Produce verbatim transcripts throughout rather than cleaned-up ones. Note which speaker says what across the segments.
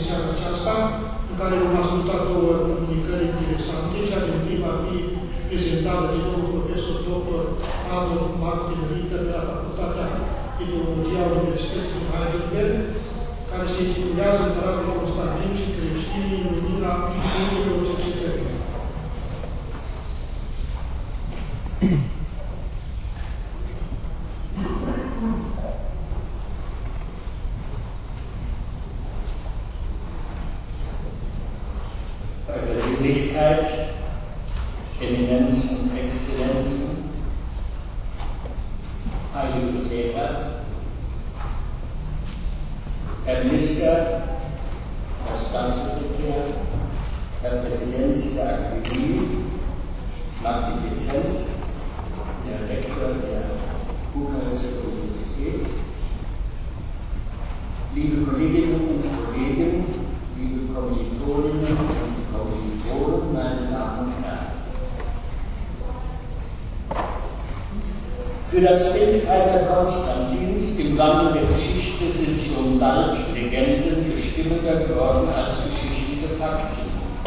Speaker 1: seara aceasta, în care vom asculta două comunicări interesante. Cea din tâi va fi prezentată de domnul profesor doctor Adolf Martin Ritter de la Facultatea Ideologia Universității din Heidelberg, care se intitulează Împăratul Constantin și creștinii în lumina istorilor cercetării.
Speaker 2: Persönlichkeit, Eminenzen, Exzellenzen, heilige Väter, Herr Minister, Herr Staatssekretär, Herr Präsident der Akademie, Magnifizenz, der Rektor der Bukarester Universität, liebe Kolleginnen und Kollegen, liebe Kommilitoninnen und Kommilitonen, meine Damen und Herren. Für das Bild Kaiser Konstantins im Wandel der Geschichte sind schon bald Legenden bestimmender geworden als geschichtliche Fakten.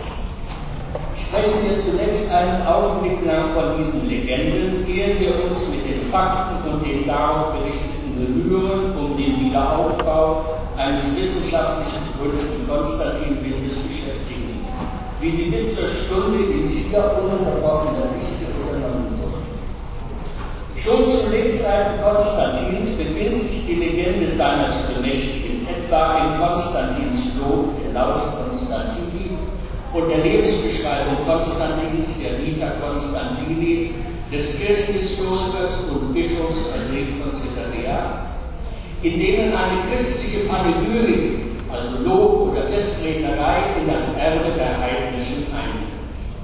Speaker 2: Sprechen wir zunächst einen Augenblick lang von diesen Legenden, ehe wir uns mit den Fakten und den darauf berichteten Bemühungen um den Wiederaufbau eines wissenschaftlichen Gründeten Konstantinbildes beschäftigen, wie sie bis zur Stunde in schier ununterbrochener Dichte übernommen wurden. Schon zu Lebzeiten Konstantins beginnt sich die Legende seines Bemächtigen, etwa in Konstantins Lob, der Laus Constantini, und der Lebensbeschreibung Konstantins, der Vita Constantini, des Kirchenhistorikers und Bischofs Eusebius von Caesarea, in denen eine christliche Panegyrik, also Lob oder Festrednerei, in das Erbe der Heidnischen eintritt.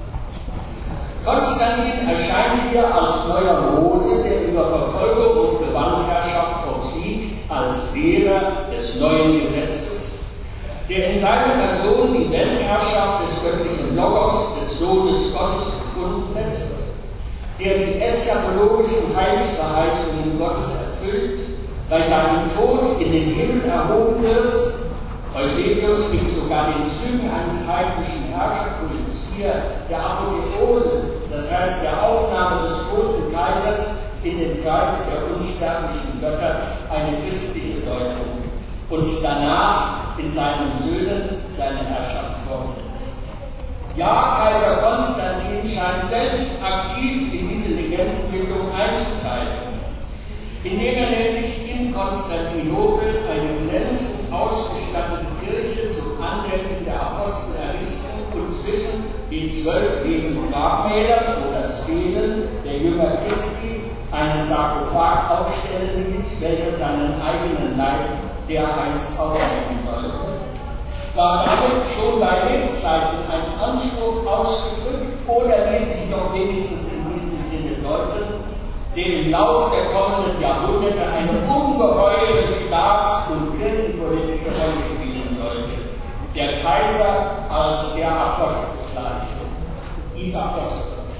Speaker 2: Konstantin erscheint hier als neuer Mose, der über Verfolgung und Gewaltherrschaft obsiegt, als Lehrer des neuen Gesetzes, der in seiner Person die Weltherrschaft des göttlichen Logos, des Sohnes Gottes, gefunden lässt, der die eschatologischen Heilsverheißungen Gottes erfüllt, bei seinem Tod in den Himmel erhoben wird. Eusebius gibt sogar den Zügen eines heidnischen Herrscherkults hier der Apotheose, das heißt der Aufnahme des toten Kaisers in den Kreis der unsterblichen Götter, eine christliche Deutung und danach in seinen Söhnen seine Herrschaft fortsetzt. Ja, Kaiser Konstantin scheint selbst aktiv in diese Legendenbildung einzugreifen, indem er nämlich in Konstantinopel eine glänzend ausgestattete Kirche zum Andenken der Apostel errichten und zwischen den zwölf lebenden Grabmälern oder Stelen der Jünger Christi einen Sarkophag aufstellen ließ, welcher seinen eigenen Leib dereinst aufnehmen sollte, war damit schon bei Lebzeiten ein Anspruch ausgedrückt oder ließ sich doch wenigstens in diesem Sinne deuten, der im Lauf der kommenden Jahrhunderte eine ungeheure staats- und kirchenpolitische Rolle spielen sollte. Der Kaiser als der Apostelgleiche, dies Apostels.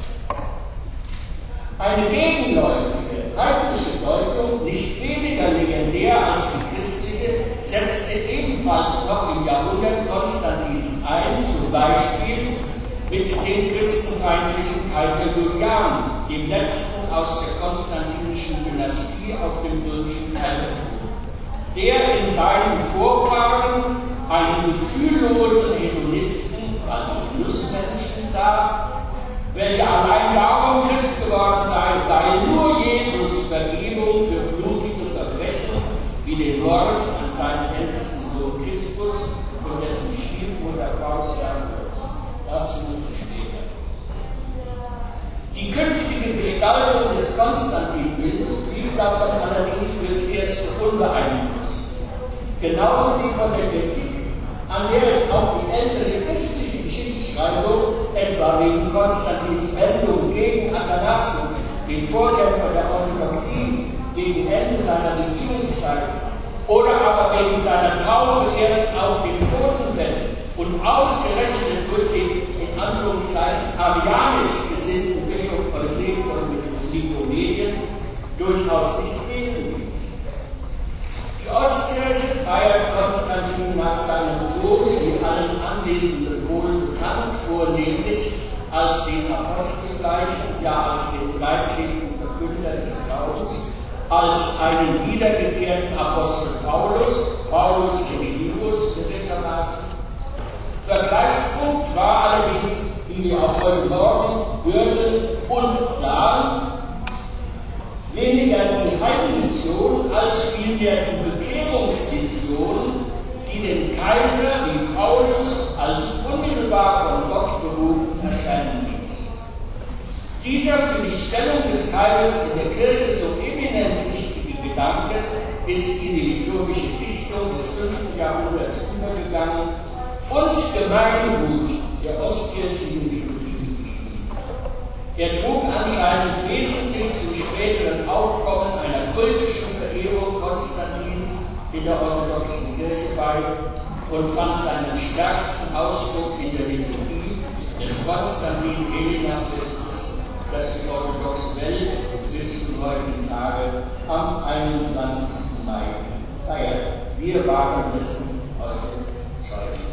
Speaker 2: Eine gegenläufige, heidnische Deutung, nicht weniger legendär als die christliche, setzte ebenfalls noch im Jahrhundert Konstantins ein, zum Beispiel mit dem christenfeindlichen Kaiser Julian, dem letzten aus der konstantinischen Dynastie auf dem römischen Kaisertum, der in seinen Vorfahren einen gefühllosen Hedonisten, also Lustmenschen sah, welcher allein darum Christ geworden sei, weil nur Jesus Vergebung für blutige Verbrechen wie den Mord an seinem ältesten Sohn Christus und dessen Stiefmutter Pausian wird. Dazu später. Die künftige Gestaltung des Konstantinbildes blieb davon allerdings fürs Erste unbeeinflusst. Genauso wie von der Kritik, an der es auch die ältere christliche Geschichtsschreibung, etwa wegen Konstantins Wendung gegen Athanasius, den Vorkämpfer der Orthodoxie, gegen Ende seiner Regierungszeit, oder aber wegen seiner Taufe erst auf dem Totenbett und ausgerechnet durch den in Anführungszeichen arianisch gesinnten Bischof Eusebius von Nikomedien durchaus nicht fehlen ließ. Die Ostkirche feiert Konstantin nach seinem Tod in allen Anwesenden wohl bekannt, vornehmlich als den Apostelgleichen, ja als den dreizehnten Verkünder des Glaubens, als einen wiedergekehrten Apostel Paulus, Paulus Religibus gewissermaßen. Vergleichspunkt war allerdings, wie wir auch heute Morgen hörten und sahen, weniger die Heilmission als vielmehr die Bekehrungsvision, die den Kaiser wie Paulus als unmittelbar von Gott berufen erscheinen ließ. Dieser für die Stellung des Kaisers in der Kirche so eminent wichtige Gedanke ist in die liturgische Dichtung des fünften Jahrhunderts übergegangen und Gemeingut der ostkirchlichen Liturgie geblieben. Er trug anscheinend wesentlich zum späteren Aufkommen einer kultischen Verehrung Konstantins in der orthodoxen Kirche bei und fand seinen stärksten Ausdruck in der Liturgie des Konstantin-Helena-Festes, das die orthodoxe Welt bis zum heutigen Tage am einundzwanzigsten Mai feiert. Wir waren dessen heute Zeugen.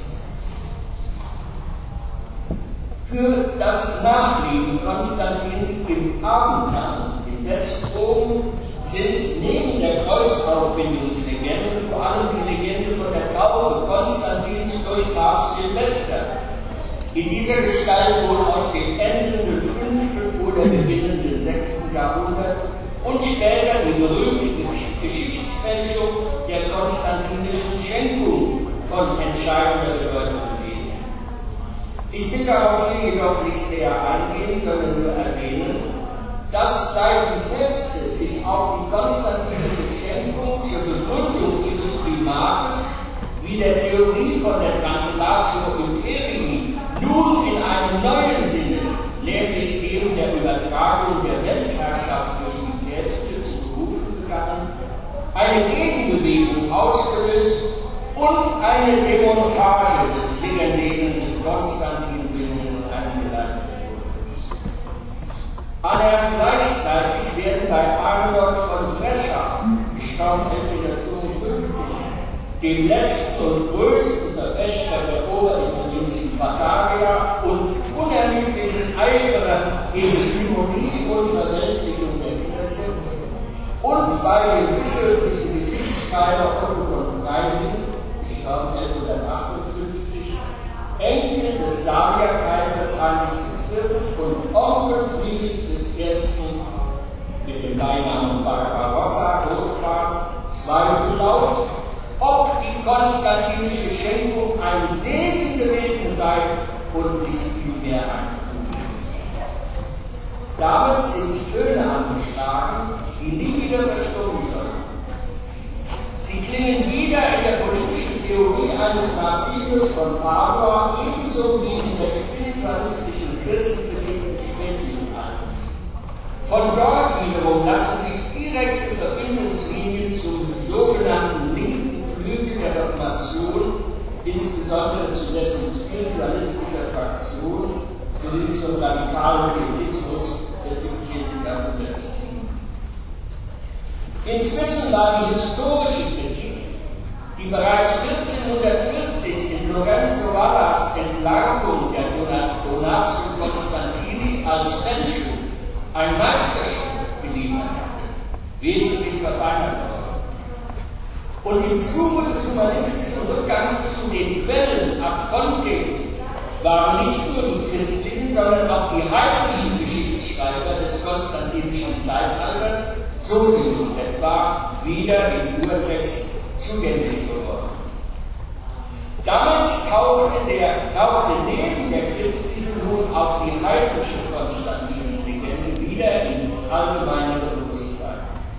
Speaker 2: Für das Nachleben Konstantins im Abendland, in Westrom, sind neben der Kreuzauffindungslegende vor allem die Legende von der Taufe Konstantins durch Papst Silvester, in dieser Gestalt wohl aus dem endenden fünften oder beginnenden sechsten Jahrhundert und später die berühmte Geschichtsfälschung der konstantinischen Schenkung von entscheidender Bedeutung gewesen. Ich will darauf hier jedoch nicht näher eingehen, sondern nur erwähnen, dass seit die Päpste sich auf die konstantinische Schenkung zur Begründung ihres Primates wie der Theorie von der Translatio Imperii nun in einem neuen Sinne, nämlich dem der Übertragung der Weltherrschaft durch die Päpste zu berufen begannen, eine Gegenbewegung ausgelöst und eine Demontage des legendären Konstantin-Sinnes eingeleitet wurde. Aber gleichzeitig werden bei Arnold von Brescia, gestorben elfhundertfünfundfünfzig, dem letzten und größten Verfechter der oberitalienischen Bataria und unermüdlichen Eiferer gegen Simonie und Verweltlichung der Kirche, und bei dem bischöflichen Geschichtsschreiber Otto von Freising, gestorben elfhundertachtundfünfzig, Enkel des Sabierkaisers Heinrichs des Vierten und Onkel Friedrichs des Ersten mit dem Beinamen Barbarossa Rotbart Zweifel laut, ob die konstantinische Schenkung ein Segen gewesen sei und nicht vielmehr ein Fluch. Damit sind Töne angeschlagen, die nie wieder verstummen sollen. Sie klingen wieder in der politischen Theorie eines Marcellus von Padua, ebenso wie in der spiritualistischen Kirchenbewegung des Spätmittelalters. Von dort wiederum lassen sich direkte Verbindungslinien zum sogenannten linken Flügel der Reformation, insbesondere zu dessen spiritualistischer Fraktion, sowie zum radikalen Pietismus des siebzehnten Jahrhunderts ziehen. Inzwischen war die historische Kritik, die bereits vierzehnhundertvierzig in Lorenzo Vallas Entlarvung der Donatio Constantini als Fälschung ein Meisterstück geliefert hatte, wesentlich verfeinert worden. Und im Zuge des humanistischen Rückgangs zu den Quellen ab Fontes waren nicht nur die christlichen, sondern auch die heidnischen Geschichtsschreiber des konstantinischen Zeitalters, Zosimus etwa, wieder im Urtext zugänglich geworden. Damit tauchte, der, tauchte neben der christlichen nun auch die heidnische Konstantinslegende wieder ins allgemeine Bewusstsein.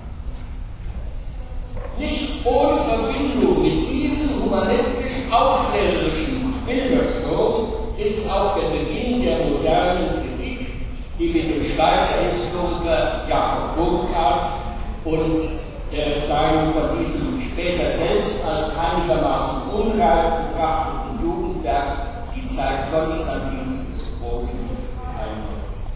Speaker 2: Nicht ohne Verbindung mit diesem humanistisch-aufklärerischen Bildersturm ist auch der Beginn der modernen Kritik, die mit dem Schweizer Historiker Jakob Burckhardt und äh, seinem von diesem später selbst als einigermaßen unreif betrachteten Jugendwerk Die Zeit Konstantins des Großen einsetzt.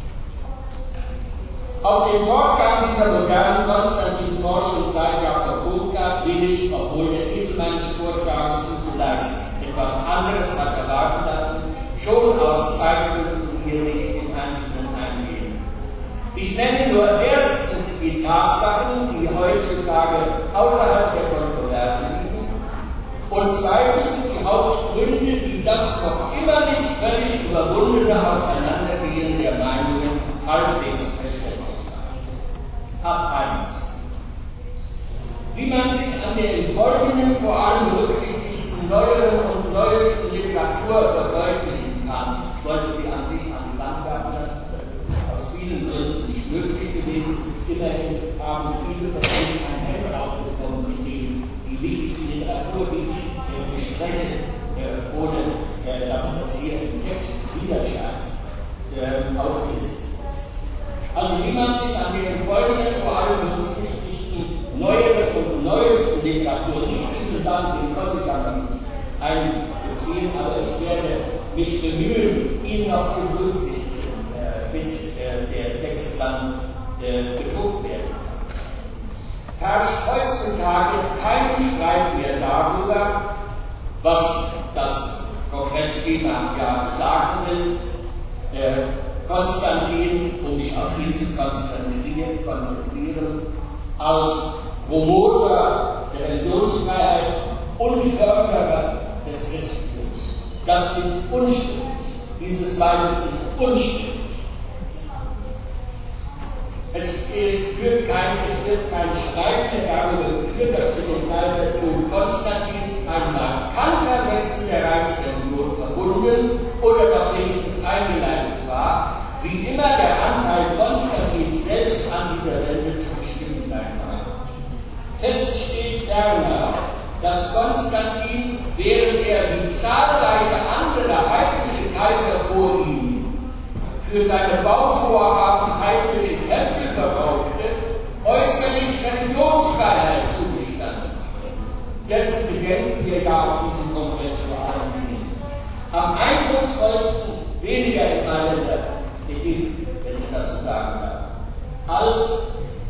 Speaker 2: Auf den Fortgang dieser modernen Konstantin-Forschung seit Jakob Burckhardt will ich, obwohl der Titel meines Vortrags vielleicht etwas anders anderes hat erwarten lassen, schon aus Zeitgründen hier nicht im Einzelnen eingehen. Ich nenne nur erstens die Tatsachen, die heutzutage außerhalb der Kontroverse liegen, und zweitens die Hauptgründe, die das noch immer nicht völlig überwundene Auseinandergehen der Meinungen halbwegs verständlich macht. Ab eins. Wie man sich an der im Folgenden vor allem berücksichtigten neueren und neuesten Literatur verdeutlichen kann, wollte sie an sich an die Wand werfen lassen. Das ist aus vielen Gründen nicht möglich gewesen. Immerhin haben viele von ihnen ein Handout bekommen, in dem die wichtigste Literatur, die ich äh, bespreche, äh, ohne äh, dass das hier im Text widerscheint, äh, auch ist. Also wie man sich an den Folgenden vor allem berücksichtigten neuere und neueste Literatur, nicht diesen Band, den konnte ich aber nicht einbeziehen, aber ich werde mich bemühen, ihn noch zu berücksichtigen, äh, bis äh, der Text dann äh, gedruckt wird. Herrscht heutzutage kein Streit mehr darüber, was das Kongressthema ja sagen will. Äh, Konstantin, um mich auf ihn zu konzentrieren, konzentrieren als Promoter der Religionsfreiheit und Förderer des Christentums. Das ist unstrittig. Dieses Leides ist unstrittig. Es, führt kein, es wird kein Streit mehr darüber geführt, dass mit dem Kaisertum Konstantins ein markanter Wechsel der Reichsreligion verbunden oder doch wenigstens eingeleitet war, wie immer der Anteil Konstantins selbst an dieser Wende zu bestimmen sein mag. Fest steht ferner, dass Konstantin, während er wie zahlreiche andere heidnische Kaiser vor ihm für seine Bauvorhaben heidnische Tempel verbaute, äußerlich Religionsfreiheit zugestanden. Dessen gedenken wir ja auf diesem Kongress vor allem nicht. Am eindrucksvollsten, weniger in meiner Ägypten, wenn ich das so sagen darf, als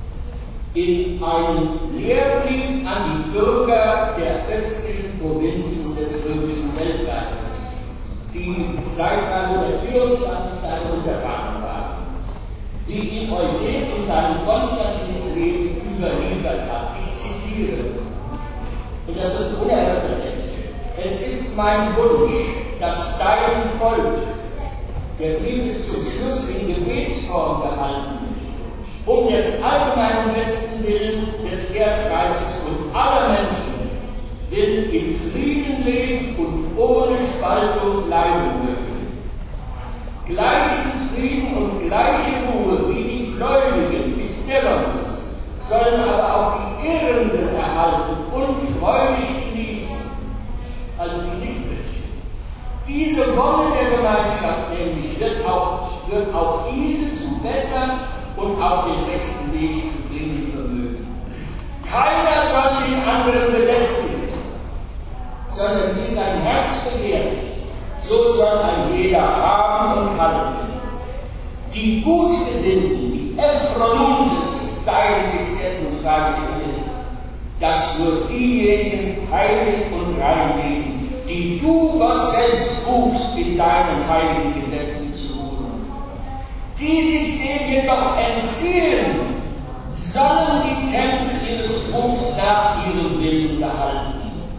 Speaker 2: in einem Lehrbrief an die Bürger der östlichen Provinzen des römischen Weltreiches, die seit dreihundertvierundzwanzig seine Untertanen waren, die ihn Eusebius in seinem Konstantinsleben überliefert hat. Ich zitiere, und das ist unerhörter Text: Es ist mein Wunsch, dass dein Volk, der Brief ist zum Schluss in Gebetsform gehalten, um des allgemeinen besten Willen des Erdkreises und aller Menschen will in Frieden leben und ohne Spaltung leiden mögen. Gleichen Frieden und gleiche Ruhe wie die Gläubigen bis Dämmernis sollen aber auch die Irrenden erhalten und freudig genießen, also die Nichtchristen. Diese Wonne der Gemeinschaft nämlich wird auch, wird auch diese zu bessern und auf den rechten Weg zu bringen vermögen. Keiner soll den anderen belästigen, sondern wie sein Herz begehrt, so soll ein jeder haben und halten. Die Gutgesinnten, die Ephronutes, seien sich dessen freilich gewiss, dass nur diejenigen heilig und rein leben, die du Gott selbst rufst, in deinen heiligen Gesetzen zu ruhen. Die sich dem jedoch entziehen, sollen die Kämpfe ihres Ruhms nach ihrem Willen behalten.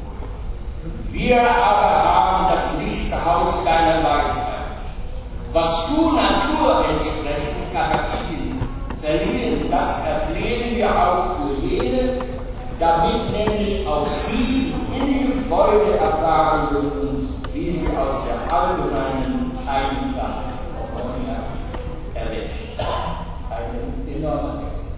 Speaker 2: Wir aber haben das lichte Haus deiner Weisheit, was du Natur entsprechend charakterisiert verliehen, das erflehen wir auch für jene, damit nämlich auch sie innige Freude erfahren würden, wie sie aus der allgemeinen Eintracht erwächst. Ein enormer Text.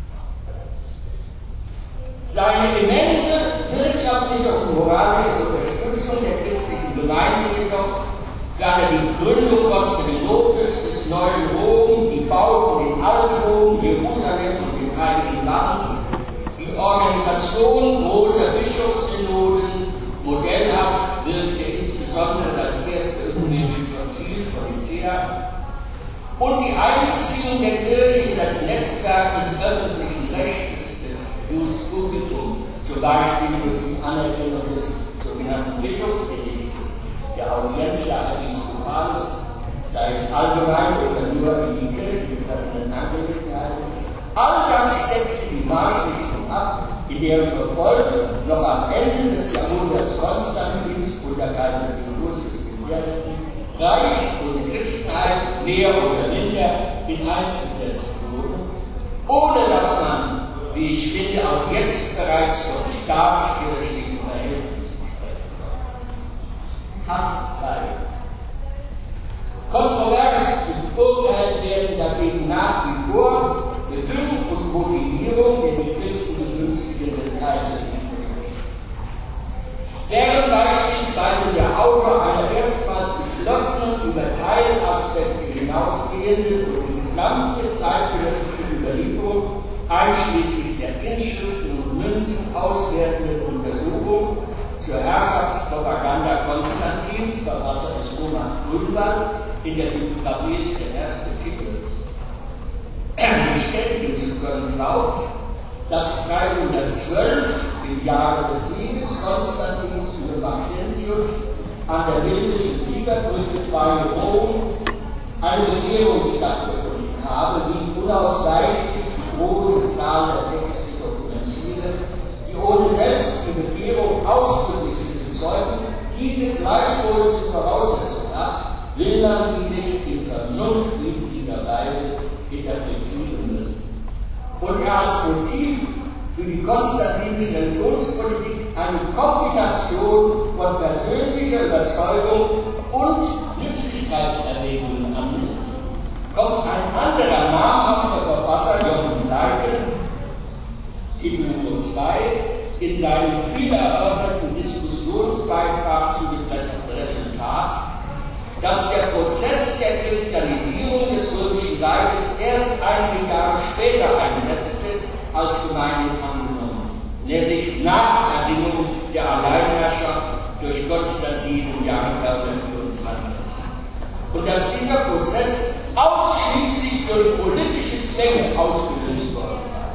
Speaker 2: Seine immense wirtschaftliche und moralische Unterstützung der christlichen Gemeinde jedoch, ferner die Gründung Konstantinopels des neuen Rom, die Bauten in Alt-Rom, Jerusalem und dem Heiligen Land, die Organisation großer Bischofssynoden, modellhaft wirkte insbesondere das erste ökumenische Konzil von Nicäa, und die Einbeziehung der Kirche in das Netzwerk des öffentlichen Rechts des Ius Publicum, zum Beispiel durch die Anerkennung des sogenannten Bischofsedichtes, der Audientia Episcopalis, sei es allgemein oder nur in die Kirche betreffenden Angelegenheiten, all das steckte die Marschrichtung ab, in deren Verfolge noch am Ende des Jahrhunderts Konstantins unter Kaiser Theodosius der Erste Reich und Christenheit mehr oder minder in eins gesetzt wurde, ohne dass man, wie ich finde, auch jetzt bereits von staatskirchlichen Verhältnissen sprechen soll. Kant zwei. Kontrovers beurteilt werden dagegen nach wie vor Bedingung und Motivierung der die Christen begünstigenden kaiserlichen Politik. Während beispielsweise der Autor einer erstmals geschlossenen, über Teilaspekte hinausgehenden und die gesamte zeitgenössische Überlieferung einschließlich der Inschriften und Münzen auswertenden Untersuchung zur Herrschaftspropaganda Konstantins, Verfasser ist Thomas Grünwald, in der Bibliografie ist der erste Titel, bestätigen zu können glaubt, dass dreihundertzwölf im Jahre des Sieges Konstantins über Maxentius an der Limbischen Tigerbrücke bei Rom eine Bekehrung stattgefunden habe, wie unausweichlich die große Zahl der Texte dokumentiert, die ohne selbst die Bekehrung ausdrücklich zu bezeugen, diese gleichwohl zur Voraussetzung hat, will man sie nicht in vernunftwidriger Weise interpretieren müssen. Und er als Motiv für die konstantinische Religionspolitik eine Kombination von persönlicher Überzeugung und Nützlichkeitserwägungen annimmt, kommt ein anderer namhafter Verfasser, Jochen Leibel, Titel Nummer zwei, in seinem viel erörterten Diskussionsbeitrag zu dem Resultat, dass der Prozess der Christianisierung des Römischen Reiches erst einige Jahre später einsetzte, als gemeinhin angenommen, nämlich nach Erringung der Alleinherrschaft durch Konstantin im Jahre vierhundertvierundzwanzig. Und dass dieser Prozess ausschließlich durch politische Zwänge ausgelöst worden sei.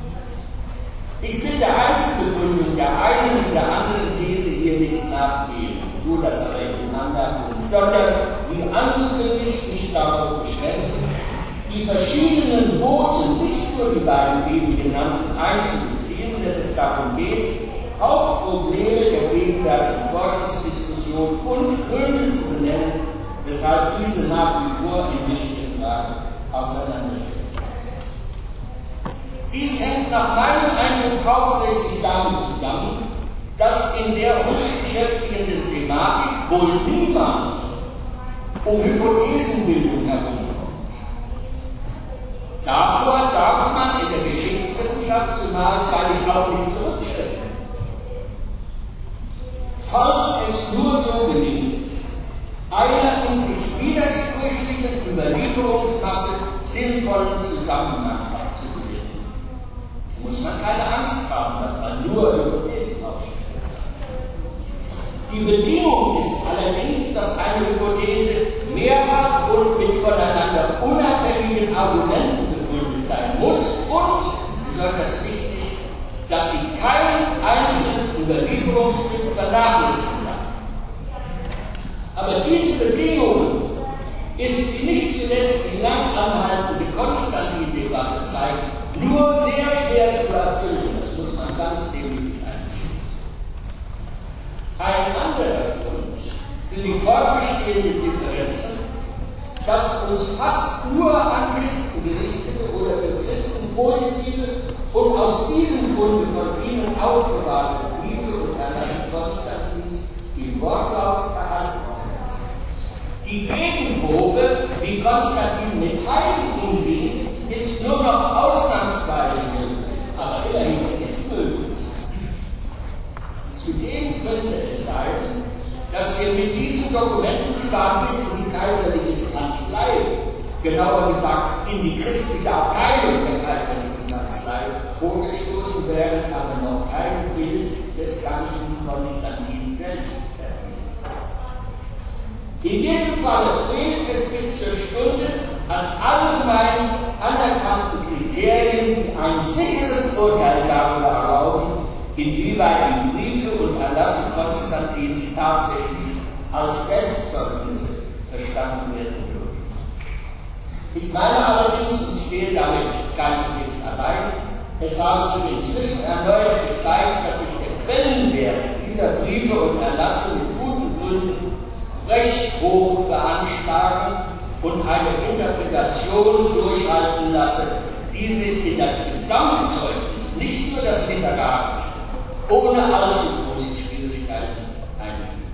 Speaker 2: Ich will der Einzelbegründung der einen und der anderen These hier nicht nachgehen, nur das aber ineinander, sondern wie angekündigt mich darauf beschränken, die verschiedenen Voten, nicht nur die beiden eben genannten, einzubeziehen, wenn es darum geht, Hauptprobleme der gegenwärtigen Forschungsdiskussion und Gründe zu benennen, weshalb diese nach wie vor in wichtigen Fragen auseinanderstehen. Dies hängt nach meinem Eindruck hauptsächlich damit zusammen, dass in der uns beschäftigenden Thematik wohl niemand um Hypothesenbildung herumkommt. Davor darf man in der Geschichtswissenschaft zumal freilich auch nicht zurückstellen. Falls es nur so gelingt, einer in sich widersprüchlichen Überlieferungsmasse sinnvollen Zusammenhang abzubilden, muss man keine Angst haben, dass man nur Hypothesen aufstellt. Die Bedingung ist allerdings, dass eine Hypothese mehrfach und mit voneinander unabhängigen Argumenten begründet sein muss und, besonders wichtig, dass sie kein einzelnes Überlieferungsstück vernachlässigen darf. Aber diese Bedingung ist, wie nicht zuletzt die lang anhaltende Konstantin-Debatte zeigt, nur sehr schwer zu erfüllen. Das muss man ganz definitiv einsehen. Ein anderer Grund für die vorbestehenden Differenzen, dass uns fast nur an Christen gerichtete oder für Christen positive und aus diesem Grunde von ihnen aufbewahrte Briefe und Erlasse Konstantins im Wortlaut erhalten sind. Die Gegenprobe, wie Konstantin mit Heiden umging, ist nur noch ausnahmsweise möglich, aber immerhin ist möglich. Zudem könnte es sein, dass wir mit diesen Dokumenten zwar bis in die kaiserliche Kanzlei, genauer gesagt in die christliche Abteilung der kaiserlichen Kanzlei, vorgestoßen wären, aber noch kein Bild des ganzen Konstantin selbst erhielt. In jedem Fall fehlt es bis zur Stunde an allgemein anerkannten Kriterien, die ein sicheres Urteil darüber erlauben, inwieweit die Briefe und Erlasse Konstantins tatsächlich als Selbstzeugnisse verstanden werden würden. Ich meine allerdings, und stehe damit keineswegs allein, es habe sich inzwischen erneut gezeigt, dass sich der Quellenwert dieser Briefe und Erlasse mit guten Gründen recht hoch beanschlagen und eine Interpretation durchhalten lasse, die sich in das Gesamtzeugnis, nicht nur das literarische, ohne allzu große Schwierigkeiten einfügt.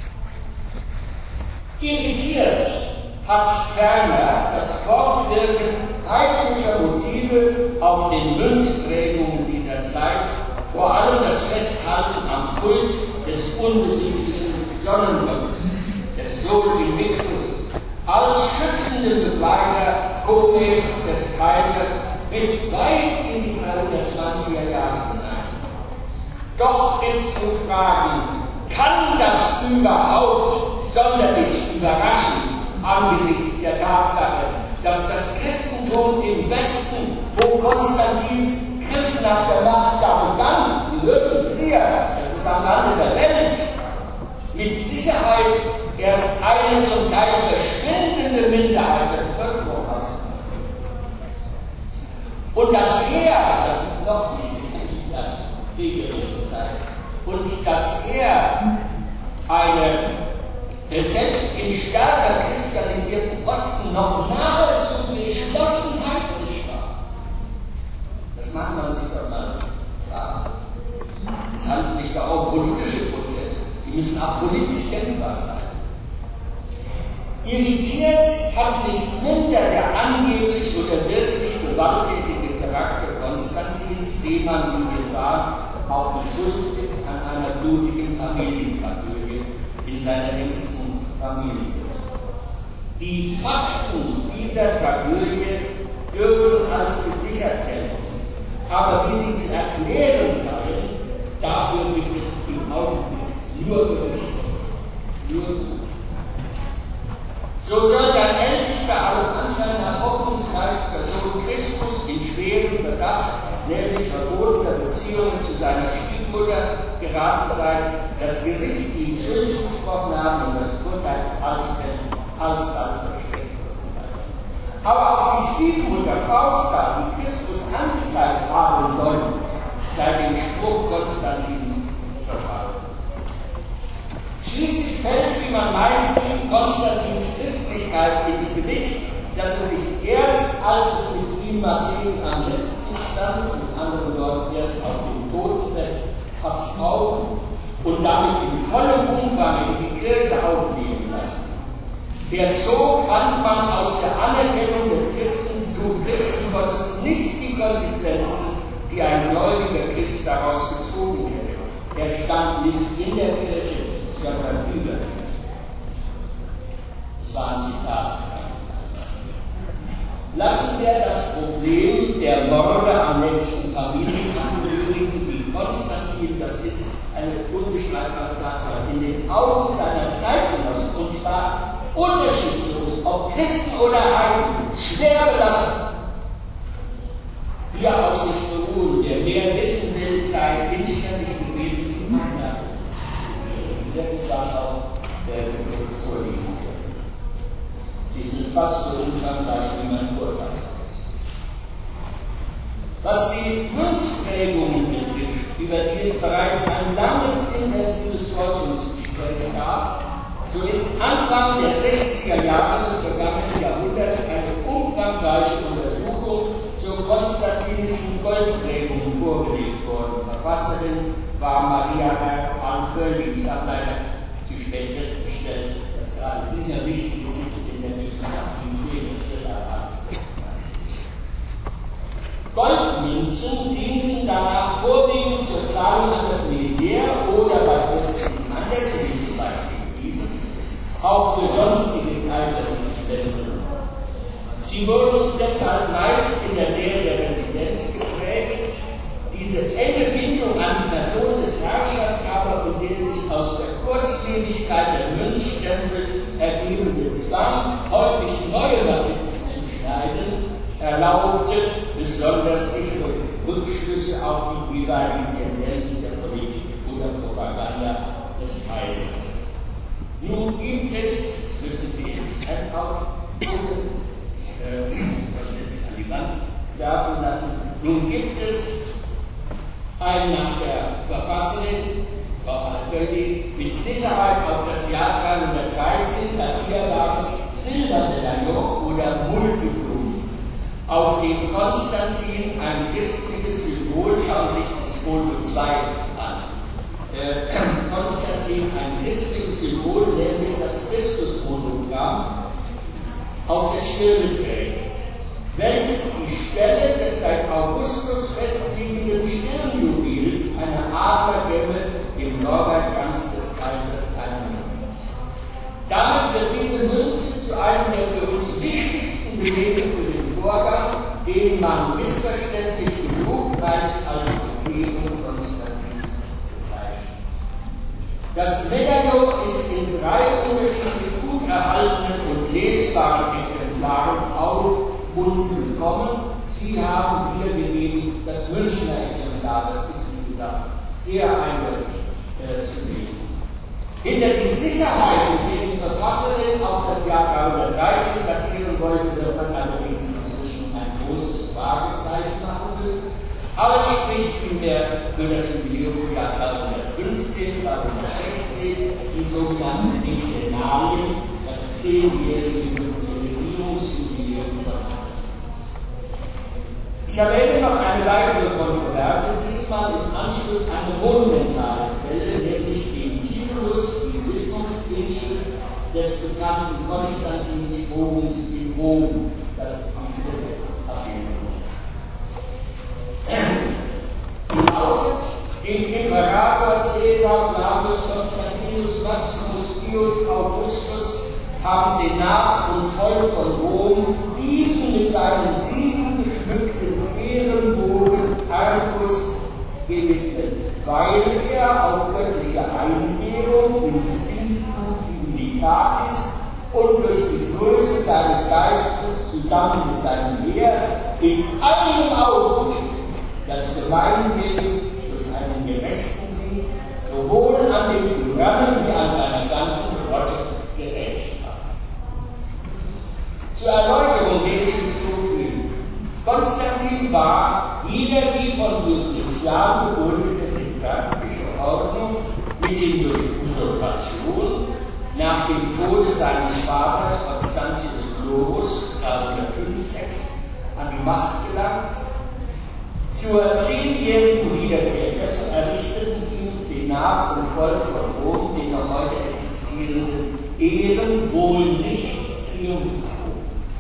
Speaker 2: Irritiert hat ferner das Fortwirken heidnischer Motive auf den Münzprägungen dieser Zeit, vor allem das Festhalten am Kult des unbesieglichen Sonnengottes, des Sol Invictus, als schützenden Begleiter Komes des Kaisers bis weit in die dreihundertzwanziger Jahre hinein. Doch ist zu fragen, kann das überhaupt sonderlich überraschen angesichts der Tatsache, dass das Christentum im Westen, wo Konstantins Griff nach der Macht ja begann, die Hürden Trier, das ist am Rande der Welt, mit Sicherheit erst eine zum Teil verschwindende Minderheit der Bevölkerung hat. Und das Heer, das ist noch wichtig in dieser kriegerischen Zeit, und das Heer eine selbst in stärker christianisierten Osten noch nahezu geschlossen heidnisch war. Das macht man sich doch mal klar. Es handelt sich auch um politische Prozesse, die müssen auch politisch denkbar sein. Irritiert hat nicht minder der angeblich oder wirklich gewalttätige Charakter Konstantins, den man, wie wir sagen, auch beschuldigt an einer blutigen Familientragödie in seiner engsten Familie. Die Fakten dieser Tragödie dürfen als gesichert gelten, aber wie sie zu erklären seien, dafür gibt es im Augenblick nur Gerüchte. Nur Gerüchte. So soll sein ältester, alles Anschein nach hoffnungsreichster Sohn Christus in schweren Verdacht, nämlich verbotener Beziehungen zu seiner Stiefmutter, geraten sein, das Gericht ihm schuldig gesprochen haben und das Urteil alsbald alsbald versteckt worden sein. Aber auch die Stiefmutter Fausta, die Christus angezeigt haben soll, sei dem Spruch Konstantins verfallen. Schließlich fällt, wie man meint, ihm Konstantins Christlichkeit ins Gewicht, dass er sich erst, als es mit ihm Martin am letzten stand, mit anderen Worten erst auf dem Totenbett, hat auf und damit in vollem Umfang in die Kirche aufnehmen lassen. Der so fand man aus der Anerkennung des Christentum Christengottes nicht die Konsequenzen, die ein gläubiger Christ daraus gezogen hätte. Er stand nicht in der Kirche, sondern über der Kirche. Das war ein Zitat. Lassen wir das Problem der Morde am nächsten Familienangehörigen, wie Konstantin, das ist eine unbeschreibbare Tatsache, in den Augen seiner Zeitgenossen, und zwar unterschiedslos, ob Christen oder Heiden, schwer belastet. Wir auf sich beruhen, der mehr wissen will, sei inständig gebeten, die meiner. Irgendwann auch der Begriff vorliegen wird. Sie sind fast so umfangreich wie mein Vortragstext. Was die Münzprägungen betrifft, über die es bereits ein langes, intensives Forschungsgespräch gab, so ist Anfang der sechziger Jahre des vergangenen Jahrhunderts eine umfangreiche Untersuchung zur konstantinischen Goldprägung vorgelegt worden. Verfasserin war Maria Anföldi. Ich habe leider zu spät festgestellt, dass gerade dieser wichtige Titel in der Bibliografie Fehlstelle hat. Goldmünzen dienten danach vorwiegend zur Zahlung an das Militär oder bei festlichen Anlässen, wie zum Beispiel diesen, auch für sonstige kaiserliche Spenden. Sie wurden deshalb meist in der Nähe der Residenz geprägt. Diese enge Bindung an die Person des Herrschers aber und der sich aus der Kurzlebigkeit der Münzstempel ergebende Zwang, häufig neue Notizen zu schneiden, erlaubte besonders sichere Rückschlüsse auf die jeweilige Tendenz der Politik oder Propaganda des Kaisers. Nun gibt es, jetzt müssen Sie ins Handout gucken, äh, das jetzt an die Wand werfen lassen, nun gibt es einen nach der Verfasserin, Frau Alberti, mit Sicherheit auf das Jahr dreihundertdreizehn datierbares Silbermedaillon oder Multiplum, auf dem Konstantin ein christliches Symbol, schauen Sie sich das Foto zwei an. Äh, Konstantin ein christliches Symbol, nämlich das Christusmonogramm, auf der Stirne trägt, welches die Stelle des seit Augustus festliegenden Stirnjuwels einer Adlergemme im Lorbeerkranz des Kaisers einnimmt. Damit wird diese Münze zu einem der für uns wichtigsten Belege für den Vorgang, den man missverständlich genug meist als Begehung Konstantins bezeichnet. Das Medaillon ist in drei unterschiedlich gut erhaltenen und lesbaren Exemplaren auf uns gekommen. Sie haben wiedergegeben das Münchner Exemplar, das ist wie gesagt sehr eindeutig äh, zu lesen. Hinter die Sicherheit, mit der die Verfasserin auf das Jahr dreihundertdreizehn datieren wollte, wird man allerdings inzwischen ein großes Fragezeichen machen müssen. Aber es spricht vielmehr für das Jubiläumsjahr dreihundertfünfzehn, dreihundertsechzehn, die sogenannten Dezennalien, das zehnjährige Regierungsjubiläum von Konstantins. Ich erwähne noch eine weitere Kontroverse, diesmal im Anschluss an eine monumentale Quelle, nämlich den Titulus, die Widmungsinschrift des bekannten Konstantins Bogens in Rom. Das ist die dritte Abbildung. Sie lautet: Den Imperator Caesar Flavius Constantinus Maximus Pius Augustus haben Senat und Volk von Rom diesen mit seinen Siegen geschmückten Ehrenbogen Arcus gewidmet, weil er auf göttliche Eingebung im Spiritu Divinitatis und durch die Größe seines Geistes zusammen mit seinem Heer in einem Augenblick das Gemeinwesen durch einen gerechten Sieg sowohl an den Tyrannen wie an seiner ganzen Flotte gerecht hat. Zur Erläuterung will ich hinzufügen: Konstantin war wieder die von Diocletian begründete tetrarchische Ordnung mit dem durch Usurpation nach dem Tode seines Vaters Constantius Chlorus dreihundertfünf sechs an die Macht gelangt. Zur zehnjährigen Wiederkehr dessen errichteten ihm Senat und Volk von Rom den noch heute existierenden Ehren wohl nicht Triumphum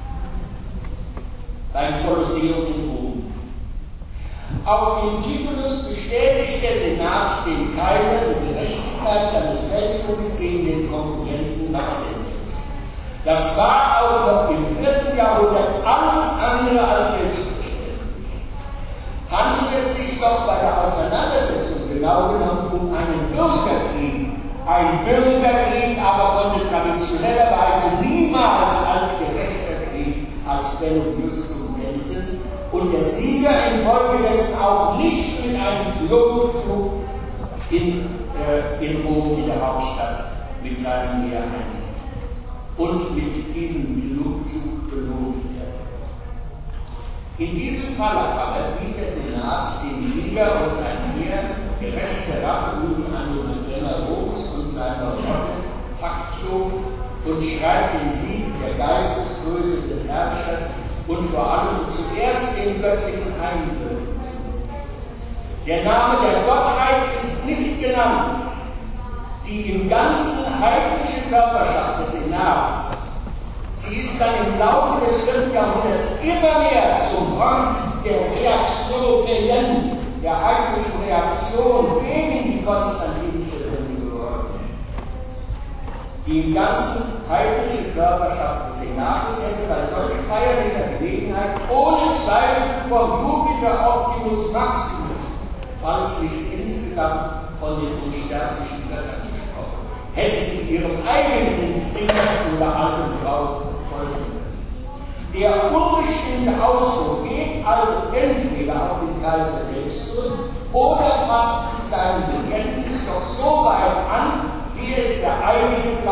Speaker 2: beim Kolosseum in Rom. Auf dem Titulus bestätigt der Senat dem Kaiser die Gerechtigkeit seines Feldzugs gegen den Konkurrenten Maxentius. Das war auch noch im vierten Jahrhundert alles andere als selbstverständlich. Handelt es sich doch bei der Auseinandersetzung genau genommen um einen Bürgerkrieg. Ein Bürgerkrieg aber konnte traditionellerweise niemals als gerechter Krieg, als Bellum Justum gelten und der Sieger infolgedessen auch nicht mit einem Triumphzug in, äh, in Rom, in der Hauptstadt, mit seinem Heer einzieht und mit diesem Triumphzug belohnt wird. In diesem Fall aber sieht der Senat den Sieger und sein Heer gerechte Rache üben an den Begrenner Roms und seiner Flotte Factio und schreibt den Sieg der Geistesgröße des Herrschers und vor allem zuerst den göttlichen Einwirken zu. Der Name der Gottheit ist nicht genannt, die im Ganzen heidnische Körperschaft des Senats. Sie ist dann im Laufe des vierten Jahrhunderts immer mehr zum Hort der Reaktion Rebellen, der heidnischen Reaktion gegen die konstantinische Religion geworden. Die im Ganzen heidnische Körperschaft des Senates hätte bei solch feierlicher Gelegenheit ohne Zweifel vom Jupiter Optimus Maximus, falls nicht insgesamt von den unsterblichen Göttern gesprochen, hätte sie ihrem eigenen Instinkt oder allem Brauch folgen können. Der unbestimmte Ausdruck geht also entweder auf den Kaiser selbst zurück oder passt sich seinem Bekenntnis doch so weit an, wie es der eigene Glaube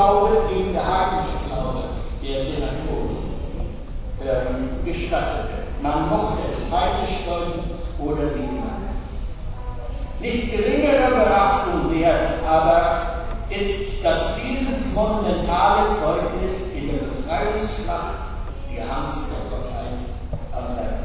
Speaker 2: Glaube gegen der heidnische Glaube der Senatoren ähm, gestattete. Man mochte es heidnisch deuten oder wie immer. Nicht geringerer Beachtung wert aber ist, dass dieses monumentale Zeugnis in der Befreiungsschlacht die Hand der Gottheit am Herzen.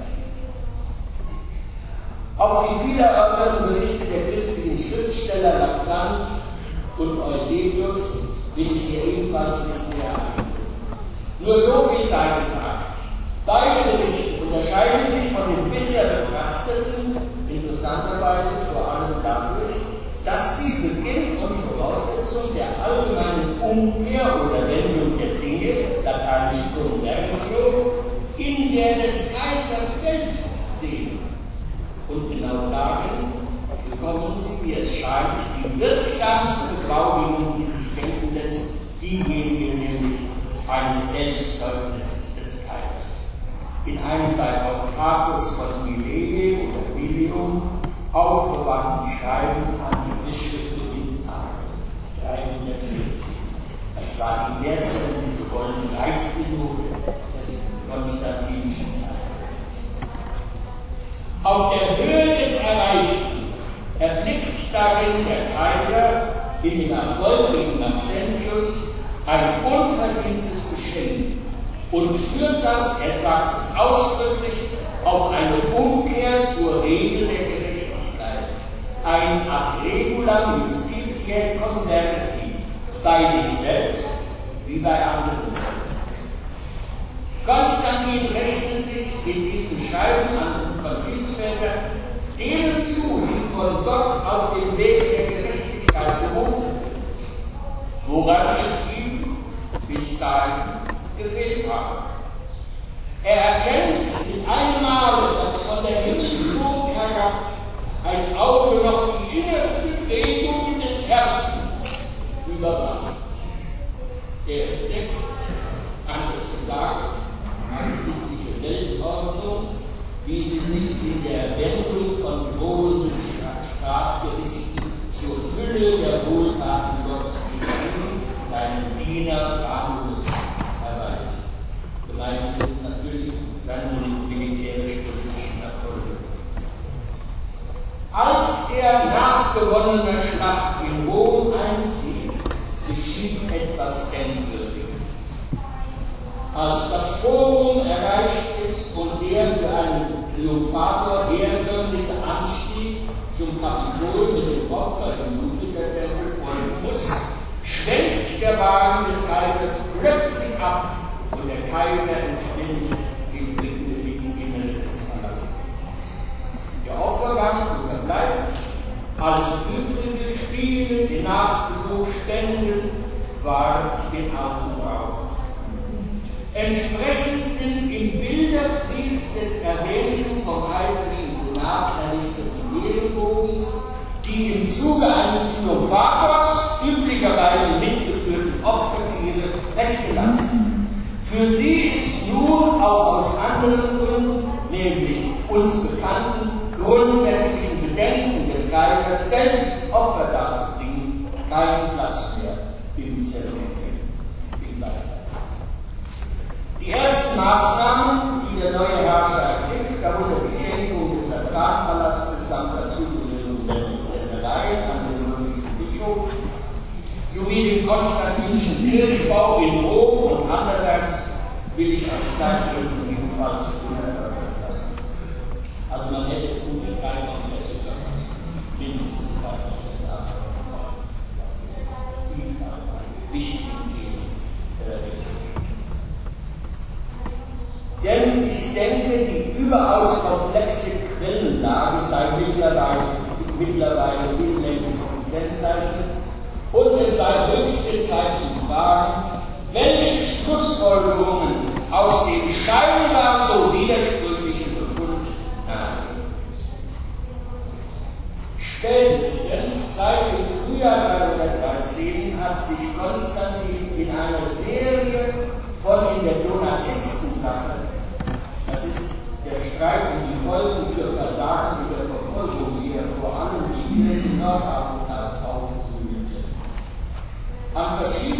Speaker 2: Auf die vielerörterten Berichte der christlichen Schriftsteller Lactanz und Eusebius will ich hier ebenfalls nicht mehr eingehen. Nur so viel sei gesagt. Beide Berichte unterscheiden sich von den bisher betrachteten, interessanterweise vor allem dadurch, dass sie Beginn und Voraussetzung der allgemeinen Umkehr oder Wendung der Dinge, lateinisch Conversio, in der des Kaisers selbst sehen. Und genau darin bekommen sie, wie es scheint, die wirksamste Begraudigung dieses Denkens, diejenige nämlich eines Selbstzeugnisses des Kaisers. In einem bei Autatus von Milene oder Milium aufbewahrten Schreiben an die Bischöfe in Aachen, dreihundertvierzehn. Das war die erste, wenn Sie so wollen, Reichssynode des konstantinischen Zeitalters. Auf der Höhe des Erreichten erblickt darin der Kaiser in dem Erfolg gegen Maxentius ein unverdientes Geschenk und führt das, er sagt es ausdrücklich, auf eine Umkehr zur Regel der Gerechtigkeit, ein ad regulam justitiae converti, bei sich selbst wie bei anderen. Konstantin rechnet sich in diesen Schreiben an den Konzilsväter denen zu, die von Gott auf den Weg der Gerechtigkeit berufen sind, woran es ihm bis dahin gefehlt hat. Er erkennt in einem Male, dass von der Himmelsflut herab ein Auge noch die innerste Regung des Herzens überwacht. Er entdeckt, anders gesagt, eine sittliche Weltordnung, wie sie sich in der Wendung von drohenden Strafgerichten zur Fülle der Wohltaten Gottes gegenüber seinen Diener Ramulus erweist. Gemeint sind natürlich seine militärisch-politischen Erfolge. Als er nach gewonnener Schlacht in Rom einzieht, geschieht etwas Endgültiges. Als das Forum erreicht ist und der für einen Triumphator herkömmliche Anstieg zum Kapitol mit dem Opfer im Jupitertempel folgen muss, schwenkt der Wagen des Kaisers plötzlich ab und der Kaiser entschwindet im Innere des Palastes. Der Opfergang unterbleibt, als übrige Spiele, Senatsbesuch, Spenden, wahrt den Atem auf. Entsprechend sind im Bilderfries des erwähnten vom heidnischen Senat errichteten Ehrenbogens die im Zuge eines Triumphators üblicherweise mitgeführten Opfertiere rechtgelassen. Für sie ist nun auch aus anderen Gründen, nämlich uns bekannten grundsätzlichen Bedenken des Kaisers, selbst Opfer darzubringen, keinen Platz mehr im Zeremoniell. Die ersten Maßnahmen, die der neue Herrscher ergriff, darunter die Schenkung des Latranpalastes samt dazu der Ländereien an den römischen Bischof sowie den konstantinischen Kirchbau in Rom und anderwärts, will ich aus Zeitgründen ebenfalls unerörtert lassen. Also man hätte gut drei Kongresse verpasst, mindestens drei Kongresse abgehalten, was Vielfalt an wichtigen Themen äh, Denn ich denke, die überaus komplexe Quellenlage sei mittlerweile, mittlerweile hinlänglich gekennzeichnet und es sei höchste Zeit zu fragen, welche Schlussfolgerungen aus dem scheinbar so widersprüchlichen Befund nahegehen. Spätestens seit dem Frühjahr dreihundertdreizehn hat sich Konstantin in einer Serie von in der Donatistensache, das ist der Streit um die Folgen für Versagen in der Verfolgung, die er vor allem die Kirche Nordafrikas aufwühlte, an verschiedenen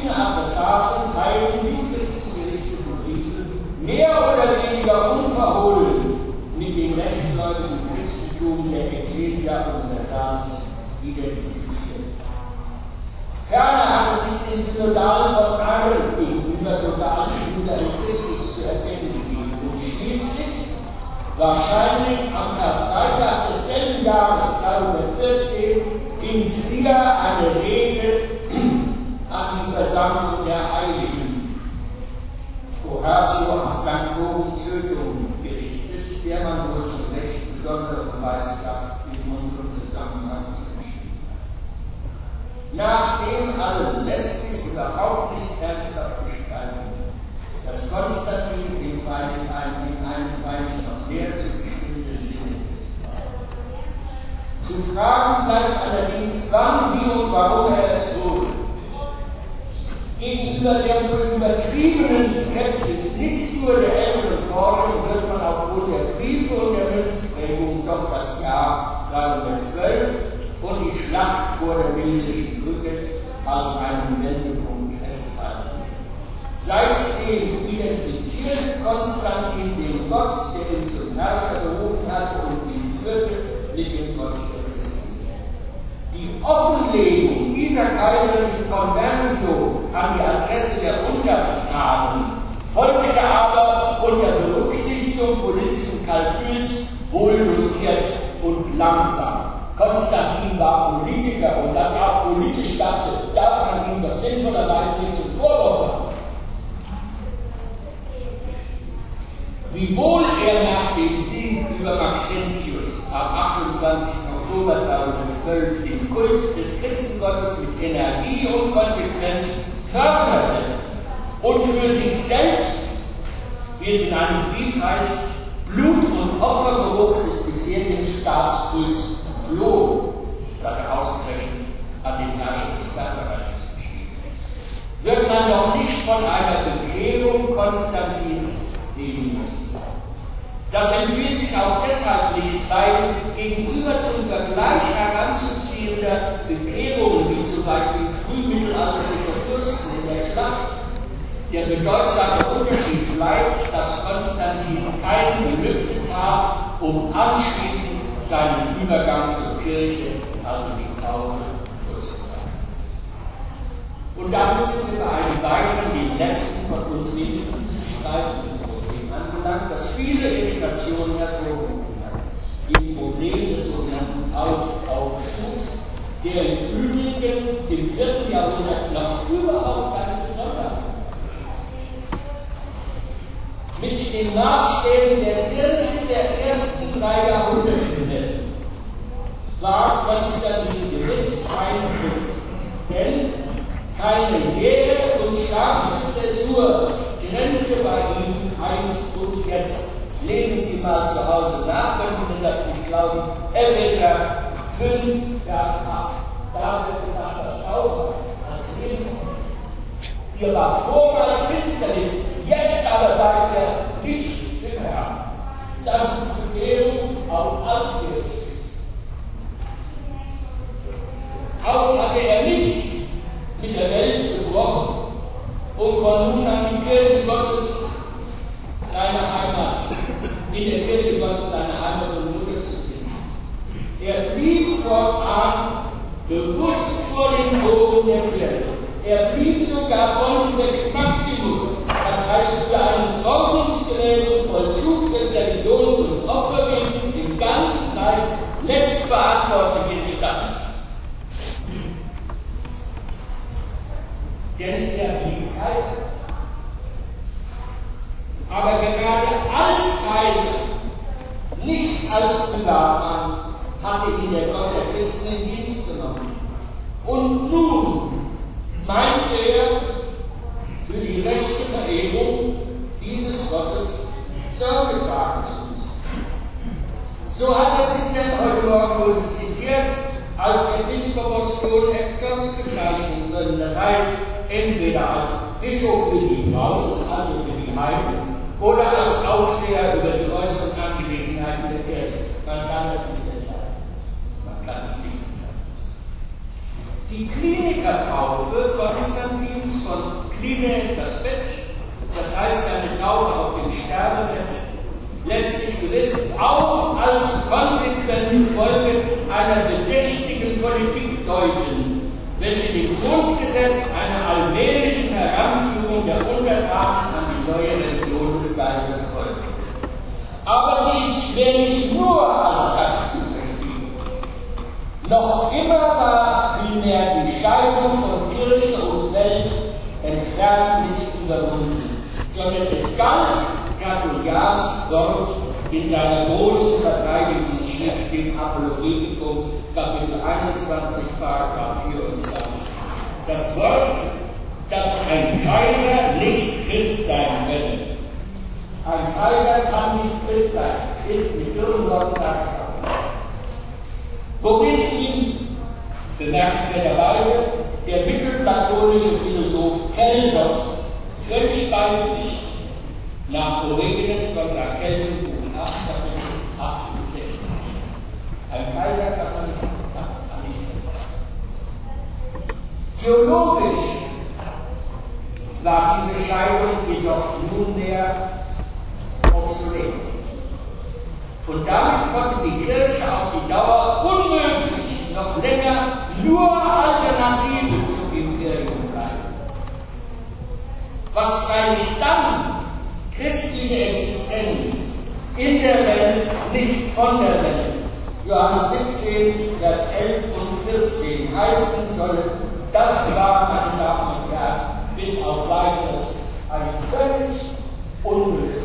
Speaker 2: verschiedene Adressaten teilen die christengerichteten Briefe mehr oder weniger unverhohlen mit dem rechtsgläubigen Christentum der Ecclesia Universalis identifiziert. Ferner hat es sich den synodalen Vertragen gegenüber sogar als Brüder in Christus zu erkennen gegeben und schließlich, wahrscheinlich am Karfreitag desselben Jahres dreihundertvierzehn, in Trier eine Rede an die Versammlung der Heiligen. Horatio hat Sankt Moritz Tötung gerichtet, der man wohl zu Recht besondere Beweise gab, in unserem Zusammenhang zu verstehen hat. Nach dem allem lässt sich überhaupt nicht ernsthaft bestreiten, dass Konstantin den freilich ein, in einem freilich noch mehr zu bestimmenden Sinne ist. Zu fragen bleibt allerdings, wann, wie und warum er es wurde. Gegenüber der wohl übertriebenen Skepsis nicht nur der älteren Forschung wird man aufgrund der Briefe und der Münzprägung doch das Jahr dreihundertzwölf und die Schlacht vor der Milischen Brücke als einen Wendepunkt festhalten. Seitdem identifiziert Konstantin den Gott, der ihn zum Herrscher berufen hat und ihn führte, mit dem Gott der Christen. Die Offenlegung dieser kaiserlichen Conversio an die Adresse der Untertanen folgte aber unter Berücksichtigung politischen Kalküls wohl dosiert und langsam. Konstantin war Politiker und dass er auch politisch dachte, darf man ihm doch sinnvollerweise nicht zum Vorwurf machen. Wiewohl er nach dem Sieg über Maxentius am achtundzwanzigsten Oktober dreihundertzwölf den Kult des Christengottes mit Energie und Konsequenz förderte und für sich selbst, wie es in einem Brief heißt, Blut- und Opfergeruch des bisherigen Staatskults floh, sagt er ausgerechnet an den Herrscher des Kaiserreiches geschrieben, wird man doch nicht von einer Bekehrung Konstantins reden müssen. Das empfiehlt sich auch deshalb nicht, weil gegenüber zum Vergleich heranzuziehender Bekehrungen, wie zum Beispiel frühmittelalterlicher Fürsten in der Schlacht, der bedeutsame Unterschied bleibt, dass Konstantin kein Gelübde tat, um anschließend seinen Übergang zur Kirche, also die Taufe, vorzutragen. Und damit sind wir bei einem weiteren, den letzten von uns wenigstens zu streiten angelangt, das viele Irritationen hervorgerufen hat. Dem Problem des sogenannten Aufschubs, der im Übrigen im vierten Jahrhundert noch überhaupt keine Besonderheit hat. Mit den Maßstäben der Kirche der ersten drei Jahrhunderte gemessen war Konstantin gewiss kein Christ, denn keine jähe und starke Zäsur trennte bei ihm einst und jetzt. Lesen Sie mal zu Hause nach, wenn Sie mir das nicht glauben. Epheser fünf, Vers acht. Da wird gesagt, das auch als Lebensmittel. Ihr war vormals Finsternis, jetzt aber seid ihr Licht im Herrn. Das ist Bekehrung auf Altkirche. Auch hatte er nicht mit der Welt gebrochen und von nun an die Kirche Gottes seine Heimat, in der Kirche Gottes seine Heimat und Mutter zu finden. Er blieb fortan bewusst vor den Augen der Kirche. Er blieb sogar Pontifex Maximus, das heißt für einen ordnungsgemäßen Vollzug des Religions- und Opferwesens im ganzen Reich letztverantwortlichen Standes. Denn er blieb Kaiser. Aber gerade als Kaiser, nicht als Privatmann, hatte ihn der Gott der Christen in Dienst genommen. Und nun meinte er, für die rechte Verehrung dieses Gottes Sorge tragen zu müssen. So hat er sich denn heute Morgen wohl zitiert als Episkopos Ton Ektos bezeichnen können. Das heißt, entweder als Bischof für die draußen, also für die Heiden, oder als Aufseher über die äußeren Angelegenheiten der Kirche. Man kann das nicht entscheiden. Man kann es nicht entscheiden. Die Klinikertaufe Konstantins von Kline das Bett, das heißt eine Taufe auf dem Sterbebett, lässt sich gewiss auch als konsequente Folge einer bedächtigen Politik deuten, welche dem Grundgesetz einer allmählichen Heranführung der Untertanen an die neue Religion des Geistes folgt. Aber sie ist schwerlich nur als das zu verstehen. Noch immer war vielmehr die Scheidung von Kirche und Welt entfernt nicht überwunden, sondern es galt Tertullians Wort in seiner großen Verteidigungsschrift, dem Apologetikum, Kapitel einundzwanzig, Paragraph vierundzwanzig. Das Wort, dass ein Kaiser nicht Christ sein könne. Ein Kaiser kann nicht Christ sein, ist mit ihren Worten dargestellt. Worin ihm bemerkenswerterweise der mittelplatonische Philosoph Celsos völlig beipflichtet, nach Origenes Contra Celtum, Buch acht, Kapitel achtundsechzig. Ein Kaiser kann man nicht machen. Theologisch war diese Scheidung jedoch nunmehr obsolet. Und damit konnte die Kirche auf die Dauer unmöglich noch länger nur Alternative zum Imperium bleiben. Was freilich dann christliche Existenz in der Welt, nicht von der Welt, Johannes siebzehn, Vers elf und vierzehn heißen solle, das war, meine Damen und Herren, bis auf weiteres ein völlig unnötiges